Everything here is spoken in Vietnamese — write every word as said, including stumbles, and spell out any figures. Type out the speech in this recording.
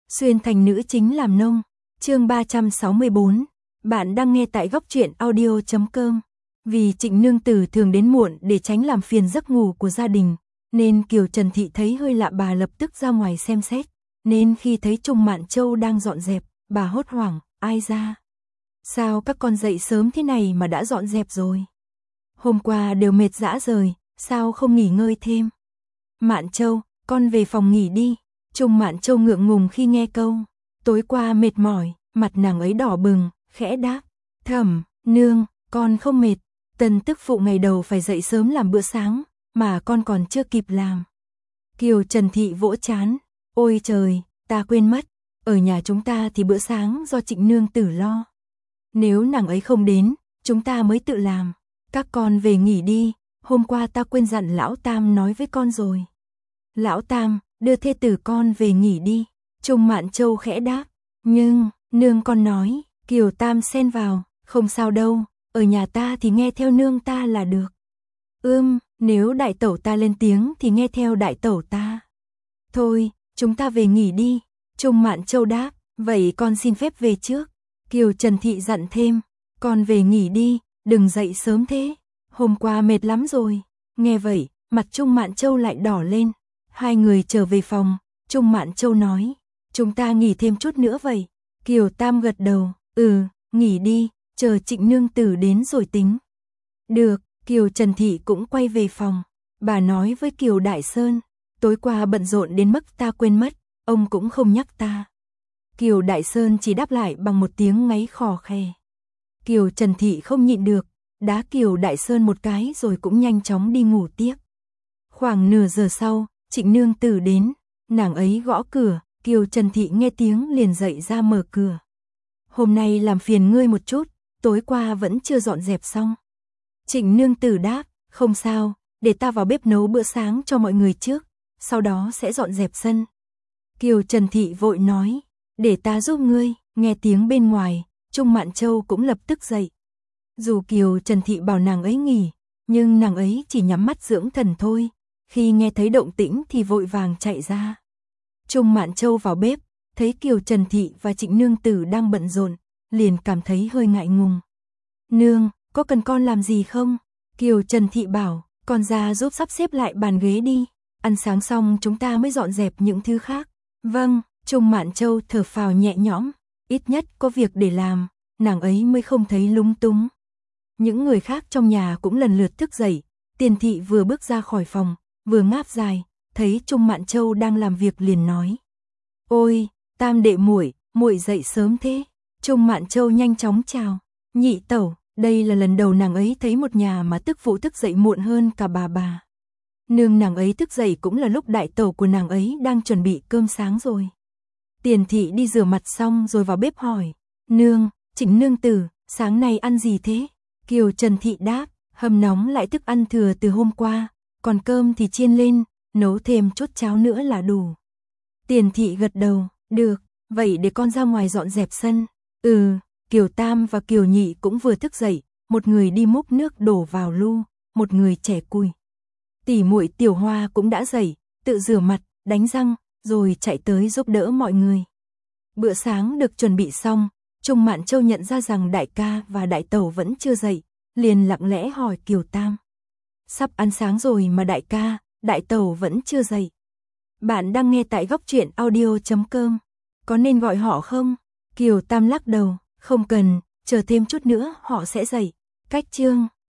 Xuyên thành nữ chính làm nông. Chương ba trăm sáu mươi bốn. Bạn đang nghe tại góc truyện audio chấm com. Vì Trịnh nương tử thường đến muộn để tránh làm phiền giấc ngủ của gia đình, nên Kiều Trần Thị thấy hơi lạ, bà lập tức ra ngoài xem xét. Nên khi thấy Trung Mạn Châu đang dọn dẹp, bà hốt hoảng, ai ra? Sao các con dậy sớm thế này mà đã dọn dẹp rồi? Hôm qua đều mệt rã rời, sao không nghỉ ngơi thêm? Mạn Châu, con về phòng nghỉ đi. Trung Mạn Châu ngượng ngùng khi nghe câu. Tối qua mệt mỏi, mặt nàng ấy đỏ bừng, khẽ đáp. Thẩm, nương, con không mệt. Tần tức phụ ngày đầu phải dậy sớm làm bữa sáng, mà con còn chưa kịp làm. Kiều Trần Thị vỗ trán. Ôi trời, ta quên mất. Ở nhà chúng ta thì bữa sáng do Trịnh nương tử lo. Nếu nàng ấy không đến, chúng ta mới tự làm. Các con về nghỉ đi, hôm qua ta quên dặn lão Tam nói với con rồi. Lão Tam, đưa thê tử con về nghỉ đi. Trung Mạn Châu khẽ đáp. Nhưng, nương con nói. Kiều Tam xen vào. Không sao đâu, ở nhà ta thì nghe theo nương ta là được. Ưm, nếu đại tẩu ta lên tiếng thì nghe theo đại tẩu ta. Thôi, chúng ta về nghỉ đi. Trung Mạn Châu đáp. Vậy con xin phép về trước. Kiều Trần Thị dặn thêm. Con về nghỉ đi, đừng dậy sớm thế. Hôm qua mệt lắm rồi. Nghe vậy, mặt Trung Mạn Châu lại đỏ lên. Hai người trở về phòng, Trung Mạn Châu nói. Chúng ta nghỉ thêm chút nữa vậy. Kiều Tam gật đầu. Ừ, nghỉ đi, chờ Trịnh nương tử đến rồi tính. Được, Kiều Trần Thị cũng quay về phòng. Bà nói với Kiều Đại Sơn. Tối qua bận rộn đến mức ta quên mất, ông cũng không nhắc ta. Kiều Đại Sơn chỉ đáp lại bằng một tiếng ngáy khò khè. Kiều Trần Thị không nhịn được, đá Kiều Đại Sơn một cái rồi cũng nhanh chóng đi ngủ tiếp. Khoảng nửa giờ sau, Trịnh nương tử đến, nàng ấy gõ cửa, Kiều Trần Thị nghe tiếng liền dậy ra mở cửa. Hôm nay làm phiền ngươi một chút, tối qua vẫn chưa dọn dẹp xong. Trịnh nương tử đáp, không sao, để ta vào bếp nấu bữa sáng cho mọi người trước, sau đó sẽ dọn dẹp sân. Kiều Trần Thị vội nói, để ta giúp ngươi. Nghe tiếng bên ngoài, Trung Mạn Châu cũng lập tức dậy. Dù Kiều Trần Thị bảo nàng ấy nghỉ, nhưng nàng ấy chỉ nhắm mắt dưỡng thần thôi. Khi nghe thấy động tĩnh thì vội vàng chạy ra. Trung Mạn Châu vào bếp, thấy Kiều Trần Thị và Trịnh nương tử đang bận rộn, liền cảm thấy hơi ngại ngùng. Nương, có cần con làm gì không? Kiều Trần Thị bảo, con ra giúp sắp xếp lại bàn ghế đi. Ăn sáng xong chúng ta mới dọn dẹp những thứ khác. Vâng, Trung Mạn Châu thở phào nhẹ nhõm. Ít nhất có việc để làm, nàng ấy mới không thấy lúng túng. Những người khác trong nhà cũng lần lượt thức dậy. Tiền Thị vừa bước ra khỏi phòng, vừa ngáp dài, thấy Trung Mạn Châu đang làm việc liền nói. Ôi, Tam đệ muội, muội dậy sớm thế. Trung Mạn Châu nhanh chóng chào. Nhị tẩu, đây là lần đầu nàng ấy thấy một nhà mà tức phụ thức dậy muộn hơn cả bà bà. Nương nàng ấy thức dậy cũng là lúc đại tẩu của nàng ấy đang chuẩn bị cơm sáng rồi. Tiền Thị đi rửa mặt xong rồi vào bếp hỏi. Nương, Trịnh nương tử, sáng nay ăn gì thế? Kiều Trần Thị đáp, hầm nóng lại thức ăn thừa từ hôm qua, còn cơm thì chiên lên, nấu thêm chút cháo nữa là đủ. Tiền Thị gật đầu, được, vậy để con ra ngoài dọn dẹp sân. Ừ, Kiều Tam và Kiều Nhị cũng vừa thức dậy, một người đi múc nước đổ vào lu, một người chẻ cùi. Tỷ muội Tiểu Hoa cũng đã dậy, tự rửa mặt, đánh răng, rồi chạy tới giúp đỡ mọi người. Bữa sáng được chuẩn bị xong, Trung Mạn Châu nhận ra rằng đại ca và đại tẩu vẫn chưa dậy, liền lặng lẽ hỏi Kiều Tam. Sắp ăn sáng rồi mà đại ca, đại tẩu vẫn chưa dậy. Bạn đang nghe tại góc truyện audio chấm com. Có nên gọi họ không? Kiều Tam lắc đầu, không cần, chờ thêm chút nữa họ sẽ dậy. Cách chương